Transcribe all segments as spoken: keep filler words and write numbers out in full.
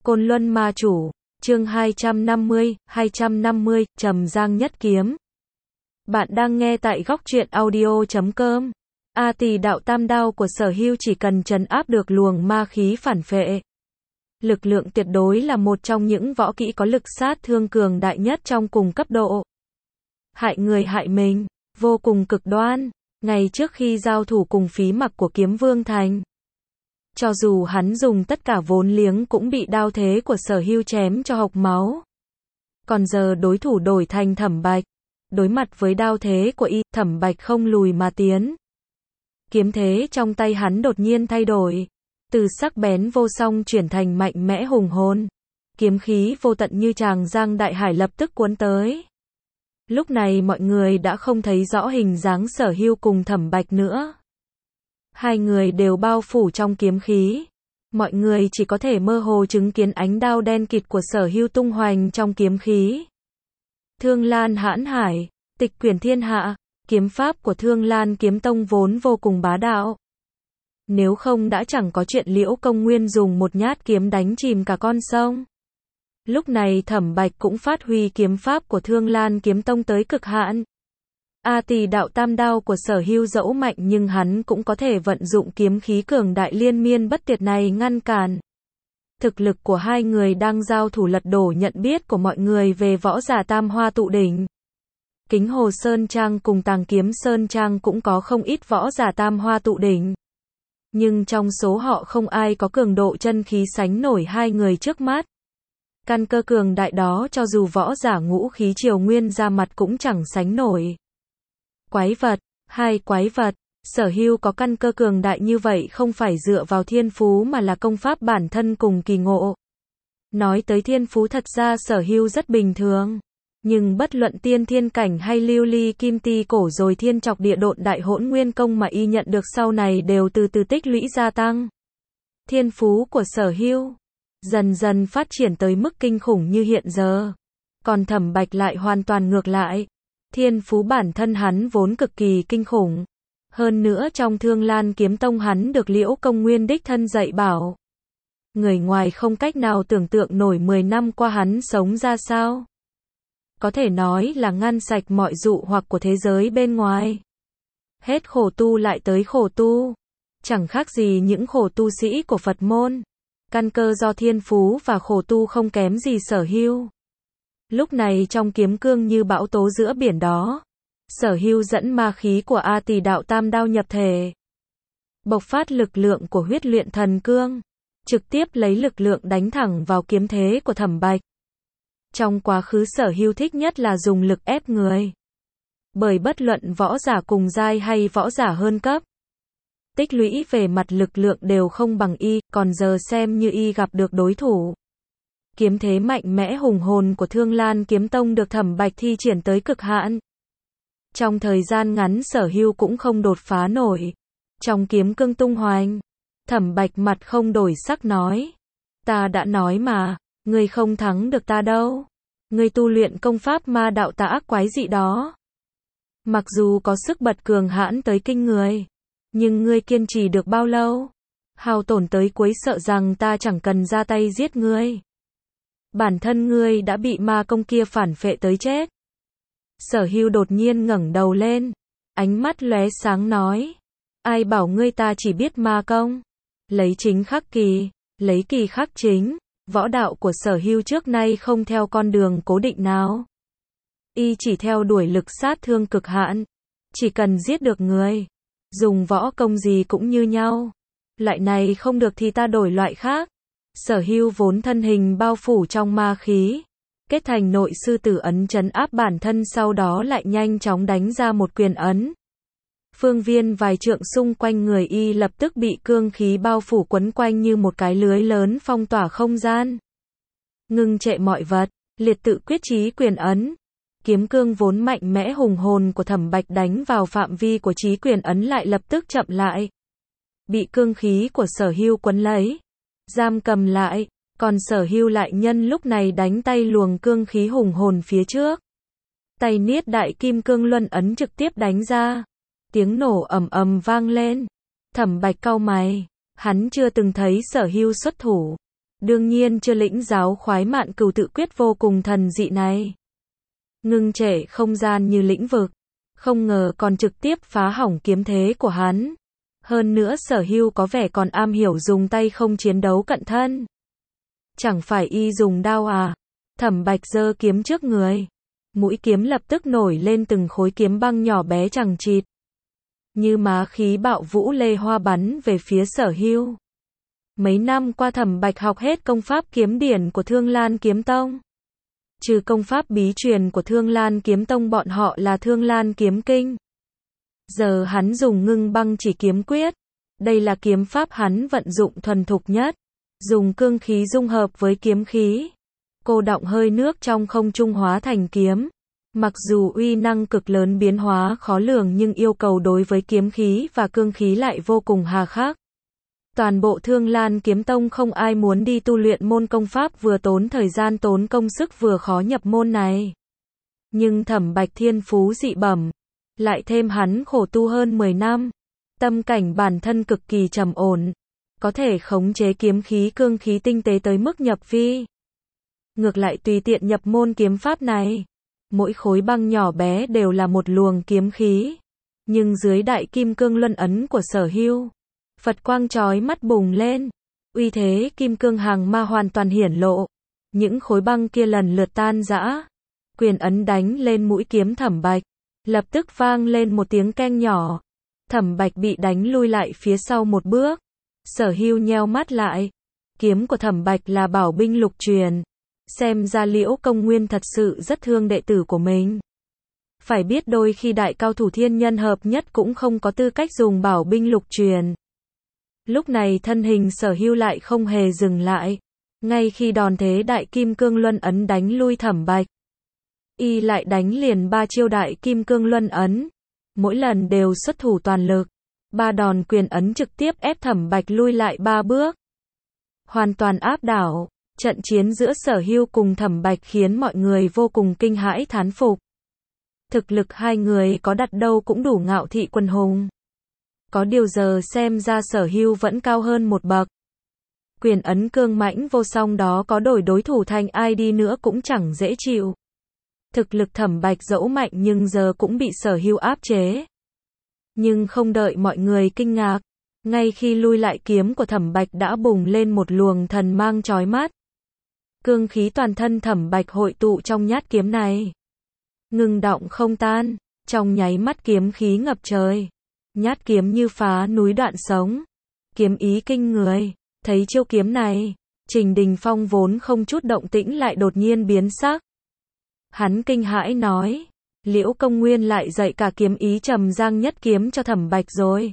Côn Luân Ma Chủ, chương hai trăm năm mươi, hai trăm năm mươi, Trầm Giang Nhất Kiếm. Bạn đang nghe tại góc truyện audio chấm com. A Tỳ đạo tam đao của Sở Hưu chỉ cần trấn áp được luồng ma khí phản phệ. Lực lượng tuyệt đối là một trong những võ kỹ có lực sát thương cường đại nhất trong cùng cấp độ. Hại người hại mình, vô cùng cực đoan. Ngày trước khi giao thủ cùng Phí Mặc của Kiếm Vương Thành, cho dù hắn dùng tất cả vốn liếng cũng bị đao thế của Sở Hưu chém cho hộc máu. Còn giờ đối thủ đổi thành Thẩm Bạch. Đối mặt với đao thế của y, Thẩm Bạch không lùi mà tiến. Kiếm thế trong tay hắn đột nhiên thay đổi. Từ sắc bén vô song chuyển thành mạnh mẽ hùng hồn. Kiếm khí vô tận như tràng giang đại hải lập tức cuốn tới. Lúc này mọi người đã không thấy rõ hình dáng Sở Hưu cùng Thẩm Bạch nữa. Hai người đều bao phủ trong kiếm khí. Mọi người chỉ có thể mơ hồ chứng kiến ánh đao đen kịt của Sở Hưu tung hoành trong kiếm khí. Thương Lan hãn hải, tịch quyển thiên hạ, kiếm pháp của Thương Lan kiếm tông vốn vô cùng bá đạo. Nếu không đã chẳng có chuyện Liễu Công Nguyên dùng một nhát kiếm đánh chìm cả con sông. Lúc này Thẩm Bạch cũng phát huy kiếm pháp của Thương Lan kiếm tông tới cực hạn. A Tỳ đạo tam đao của Sở Hưu dẫu mạnh nhưng hắn cũng có thể vận dụng kiếm khí cường đại liên miên bất tuyệt này ngăn cản. Thực lực của hai người đang giao thủ lật đổ nhận biết của mọi người về võ giả tam hoa tụ đỉnh. Kính Hồ Sơn Trang cùng Tàng Kiếm Sơn Trang cũng có không ít võ giả tam hoa tụ đỉnh. Nhưng trong số họ không ai có cường độ chân khí sánh nổi hai người trước mắt. Căn cơ cường đại đó cho dù võ giả ngũ khí triều nguyên ra mặt cũng chẳng sánh nổi. Quái vật, hai quái vật, Sở Hưu có căn cơ cường đại như vậy không phải dựa vào thiên phú mà là công pháp bản thân cùng kỳ ngộ. Nói tới thiên phú thật ra Sở Hưu rất bình thường. Nhưng bất luận tiên thiên cảnh hay lưu ly kim ti cổ rồi thiên chọc địa độn đại hỗn nguyên công mà y nhận được sau này đều từ từ tích lũy gia tăng. Thiên phú của Sở Hưu dần dần phát triển tới mức kinh khủng như hiện giờ. Còn Thẩm Bạch lại hoàn toàn ngược lại. Thiên phú bản thân hắn vốn cực kỳ kinh khủng. Hơn nữa trong Thương Lan kiếm tông hắn được Liễu Công Nguyên đích thân dạy bảo. Người ngoài không cách nào tưởng tượng nổi mười năm qua hắn sống ra sao. Có thể nói là ngăn sạch mọi dụ hoặc của thế giới bên ngoài. Hết khổ tu lại tới khổ tu. Chẳng khác gì những khổ tu sĩ của Phật môn. Căn cơ do thiên phú và khổ tu không kém gì Sở Hưu. Lúc này trong kiếm cương như bão tố giữa biển đó. Sở Hưu dẫn ma khí của A Tỳ đạo tam đao nhập thể. Bộc phát lực lượng của huyết luyện thần cương. Trực tiếp lấy lực lượng đánh thẳng vào kiếm thế của Thẩm Bạch. Trong quá khứ Sở Hưu thích nhất là dùng lực ép người. Bởi bất luận võ giả cùng giai hay võ giả hơn cấp. Tích lũy về mặt lực lượng đều không bằng y, còn giờ xem như y gặp được đối thủ. Kiếm thế mạnh mẽ hùng hồn của Thương Lan kiếm tông được Thẩm Bạch thi triển tới cực hạn. Trong thời gian ngắn Sở Hưu cũng không đột phá nổi. Trong kiếm cương tung hoành, Thẩm Bạch mặt không đổi sắc nói. Ta đã nói mà, ngươi không thắng được ta đâu. Ngươi tu luyện công pháp ma đạo tà ác quái dị đó. Mặc dù có sức bật cường hãn tới kinh người, nhưng ngươi kiên trì được bao lâu? Hao tổn tới cuối sợ rằng ta chẳng cần ra tay giết ngươi. Bản thân ngươi đã bị ma công kia phản phệ tới chết. Sở Hưu đột nhiên ngẩng đầu lên, ánh mắt lóe sáng nói. Ai bảo ngươi ta chỉ biết ma công? Lấy chính khắc kỳ, lấy kỳ khắc chính. Võ đạo của Sở Hưu trước nay không theo con đường cố định nào. Y chỉ theo đuổi lực sát thương cực hạn. Chỉ cần giết được người. Dùng võ công gì cũng như nhau. Loại này không được thì ta đổi loại khác. Sở Hưu vốn thân hình bao phủ trong ma khí. Kết thành nội sư tử ấn trấn áp bản thân sau đó lại nhanh chóng đánh ra một quyền ấn. Phương viên vài trượng xung quanh người y lập tức bị cương khí bao phủ quấn quanh như một cái lưới lớn phong tỏa không gian. Ngưng trệ mọi vật, liệt tự quyết chí quyền ấn. Kiếm cương vốn mạnh mẽ hùng hồn của Thẩm Bạch đánh vào phạm vi của chí quyền ấn lại lập tức chậm lại. Bị cương khí của Sở Hưu quấn lấy, giam cầm lại, còn Sở Hưu lại nhân lúc này đánh tay luồng cương khí hùng hồn phía trước. Tay niết đại kim cương luân ấn trực tiếp đánh ra. Tiếng nổ ầm ầm vang lên. Thẩm Bạch cau mày, hắn chưa từng thấy Sở Hưu xuất thủ. đương nhiên chưa lĩnh giáo khoái mạn cửu tự quyết vô cùng thần dị này. Ngưng trệ không gian như lĩnh vực, không ngờ còn trực tiếp phá hỏng kiếm thế của hắn. Hơn nữa Sở Hưu có vẻ còn am hiểu dùng tay không chiến đấu cận thân. Chẳng phải y dùng đao à? Thẩm Bạch giơ kiếm trước người. Mũi kiếm lập tức nổi lên từng khối kiếm băng nhỏ bé chằng chịt. Như má khí bạo vũ lê hoa bắn về phía Sở Hưu. Mấy năm qua Thẩm Bạch học hết công pháp kiếm điển của Thương Lan Kiếm Tông. Trừ công pháp bí truyền của Thương Lan Kiếm Tông bọn họ là Thương Lan Kiếm Kinh. Giờ hắn dùng ngưng băng chỉ kiếm quyết. Đây là kiếm pháp hắn vận dụng thuần thục nhất. Dùng cương khí dung hợp với kiếm khí. Cô đọng hơi nước trong không trung hóa thành kiếm. Mặc dù uy năng cực lớn biến hóa khó lường nhưng yêu cầu đối với kiếm khí và cương khí lại vô cùng hà khắc. Toàn bộ Thương Lan Kiếm Tông không ai muốn đi tu luyện môn công pháp vừa tốn thời gian tốn công sức vừa khó nhập môn này. Nhưng Thẩm Bạch thiên phú dị bẩm, lại thêm hắn khổ tu hơn mười năm, tâm cảnh bản thân cực kỳ trầm ổn, có thể khống chế kiếm khí cương khí tinh tế tới mức nhập vi. Ngược lại tùy tiện nhập môn kiếm pháp này, mỗi khối băng nhỏ bé đều là một luồng kiếm khí, nhưng dưới đại kim cương luân ấn của Sở Hưu, Phật quang chói mắt bùng lên, uy thế kim cương hàng ma hoàn toàn hiển lộ, những khối băng kia lần lượt tan rã. Quyền ấn đánh lên mũi kiếm Thẩm Bạch, lập tức vang lên một tiếng keng nhỏ. Thẩm Bạch bị đánh lui lại phía sau một bước. Sở Hưu nheo mắt lại. Kiếm của Thẩm Bạch là bảo binh lục truyền. Xem ra Liễu Công Nguyên thật sự rất thương đệ tử của mình. Phải biết đôi khi đại cao thủ thiên nhân hợp nhất cũng không có tư cách dùng bảo binh lục truyền. Lúc này thân hình Sở Hưu lại không hề dừng lại. Ngay khi đòn thế đại kim cương luân ấn đánh lui Thẩm Bạch, y lại đánh liền ba chiêu đại kim cương luân ấn. Mỗi lần đều xuất thủ toàn lực. Ba đòn quyền ấn trực tiếp ép Thẩm Bạch lui lại ba bước. Hoàn toàn áp đảo. Trận chiến giữa Sở Hưu cùng Thẩm Bạch khiến mọi người vô cùng kinh hãi thán phục. Thực lực hai người có đặt đâu cũng đủ ngạo thị quần hùng. Có điều giờ xem ra Sở Hưu vẫn cao hơn một bậc. Quyền ấn cương mãnh vô song đó có đổi đối thủ thành ai đi nữa cũng chẳng dễ chịu. Thực lực Thẩm Bạch dẫu mạnh nhưng giờ cũng bị Sở Hưu áp chế. Nhưng không đợi mọi người kinh ngạc, ngay khi lui lại kiếm của Thẩm Bạch đã bùng lên một luồng thần mang chói mắt. Cương khí toàn thân Thẩm Bạch hội tụ trong nhát kiếm này. Ngừng đọng không tan, trong nháy mắt kiếm khí ngập trời. Nhát kiếm như phá núi đoạn sống. Kiếm ý kinh người, thấy chiêu kiếm này, Trình Đình Phong vốn không chút động tĩnh lại đột nhiên biến sắc. Hắn kinh hãi nói, Liễu Công Nguyên lại dạy cả kiếm ý trầm giang nhất kiếm cho Thẩm Bạch rồi.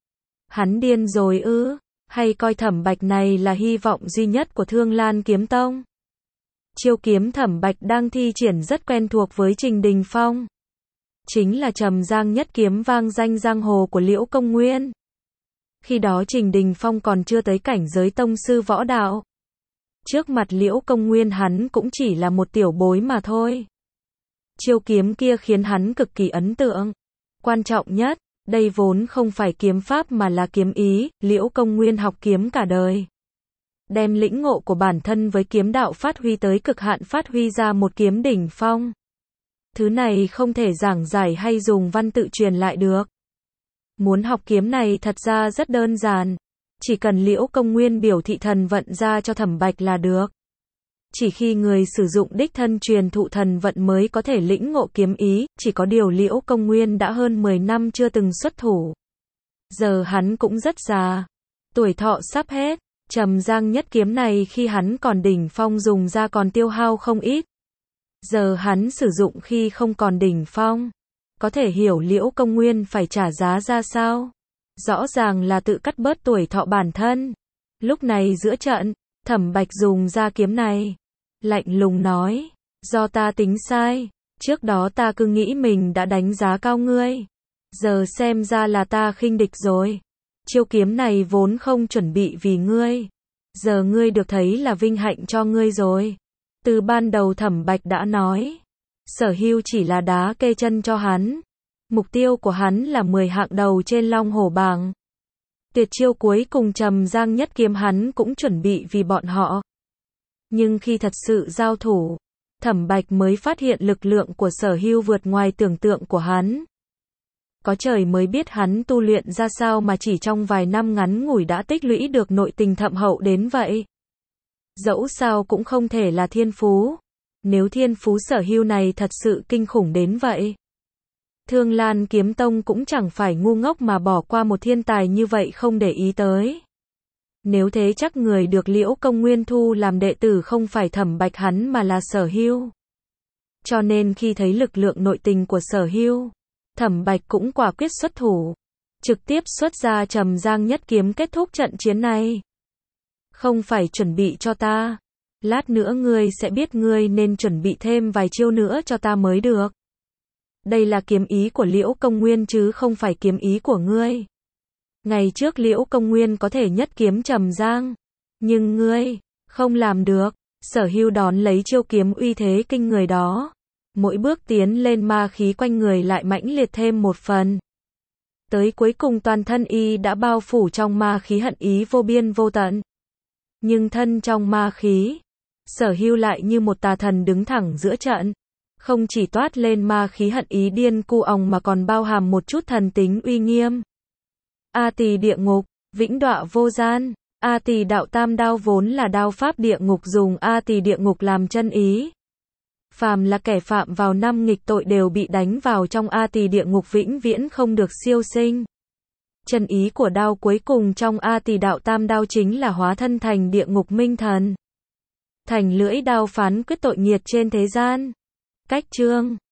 Hắn điên rồi ư, hay coi Thẩm Bạch này là hy vọng duy nhất của Thương Lan Kiếm Tông. Chiêu kiếm Thẩm Bạch đang thi triển rất quen thuộc với Trình Đình Phong. Chính là trầm giang nhất kiếm vang danh giang hồ của Liễu Công Nguyên. Khi đó Trình Đình Phong còn chưa tới cảnh giới tông sư võ đạo. Trước mặt Liễu Công Nguyên hắn cũng chỉ là một tiểu bối mà thôi. Chiêu kiếm kia khiến hắn cực kỳ ấn tượng. Quan trọng nhất, đây vốn không phải kiếm pháp mà là kiếm ý, Liễu Công Nguyên học kiếm cả đời. Đem lĩnh ngộ của bản thân với kiếm đạo phát huy tới cực hạn, phát huy ra một kiếm đỉnh phong. Thứ này không thể giảng giải hay dùng văn tự truyền lại được. Muốn học kiếm này thật ra rất đơn giản. Chỉ cần Liễu Công Nguyên biểu thị thần vận ra cho Thẩm Bạch là được. Chỉ khi người sử dụng đích thân truyền thụ thần vận mới có thể lĩnh ngộ kiếm ý, chỉ có điều Liễu Công Nguyên đã hơn mười năm chưa từng xuất thủ. Giờ hắn cũng rất già, tuổi thọ sắp hết, trầm giang nhất kiếm này khi hắn còn đỉnh phong dùng ra còn tiêu hao không ít. Giờ hắn sử dụng khi không còn đỉnh phong, có thể hiểu Liễu Công Nguyên phải trả giá ra sao. Rõ ràng là tự cắt bớt tuổi thọ bản thân. Lúc này giữa trận, Thẩm Bạch dùng ra kiếm này, lạnh lùng nói, do ta tính sai, trước đó ta cứ nghĩ mình đã đánh giá cao ngươi, giờ xem ra là ta khinh địch rồi. Chiêu kiếm này vốn không chuẩn bị vì ngươi, giờ ngươi được thấy là vinh hạnh cho ngươi rồi. Từ ban đầu Thẩm Bạch đã nói, Sở Hưu chỉ là đá kê chân cho hắn. Mục tiêu của hắn là mười hạng đầu trên Long Hổ bảng. Tuyệt chiêu cuối cùng trầm giang nhất kiếm hắn cũng chuẩn bị vì bọn họ. Nhưng khi thật sự giao thủ, Thẩm Bạch mới phát hiện lực lượng của Sở Hưu vượt ngoài tưởng tượng của hắn. Có trời mới biết hắn tu luyện ra sao mà chỉ trong vài năm ngắn ngủi đã tích lũy được nội tình thâm hậu đến vậy. Dẫu sao cũng không thể là thiên phú. Nếu thiên phú Sở Hưu này thật sự kinh khủng đến vậy, Thương Lan Kiếm Tông cũng chẳng phải ngu ngốc mà bỏ qua một thiên tài như vậy không để ý tới. Nếu thế chắc người được Liễu Công Nguyên thu làm đệ tử không phải Thẩm Bạch hắn mà là Sở Hưu. Cho nên khi thấy lực lượng nội tình của Sở Hưu, Thẩm Bạch cũng quả quyết xuất thủ, trực tiếp xuất ra Trầm Giang Nhất Kiếm kết thúc trận chiến này. Không phải chuẩn bị cho ta, lát nữa ngươi sẽ biết ngươi nên chuẩn bị thêm vài chiêu nữa cho ta mới được. Đây là kiếm ý của Liễu Công Nguyên chứ không phải kiếm ý của ngươi. Ngày trước Liễu Công Nguyên có thể nhất kiếm Trầm Giang, nhưng ngươi không làm được. Sở Hưu đón lấy chiêu kiếm uy thế kinh người đó, mỗi bước tiến lên ma khí quanh người lại mãnh liệt thêm một phần. Tới cuối cùng toàn thân y đã bao phủ trong ma khí hận ý vô biên vô tận. Nhưng thân trong ma khí, Sở Hưu lại như một tà thần đứng thẳng giữa trận, không chỉ toát lên ma khí hận ý điên cuồng mà còn bao hàm một chút thần tính uy nghiêm. A Tỳ địa ngục, vĩnh đọa vô gian. A Tỳ đạo tam đao vốn là đao pháp địa ngục, dùng A Tỳ địa ngục làm chân ý. Phàm là kẻ phạm vào năm nghịch tội đều bị đánh vào trong A Tỳ địa ngục vĩnh viễn không được siêu sinh. Chân ý của đao cuối cùng trong A Tỳ đạo tam đao chính là hóa thân thành địa ngục minh thần, thành lưỡi đao phán quyết tội nghiệt trên thế gian. Cách chương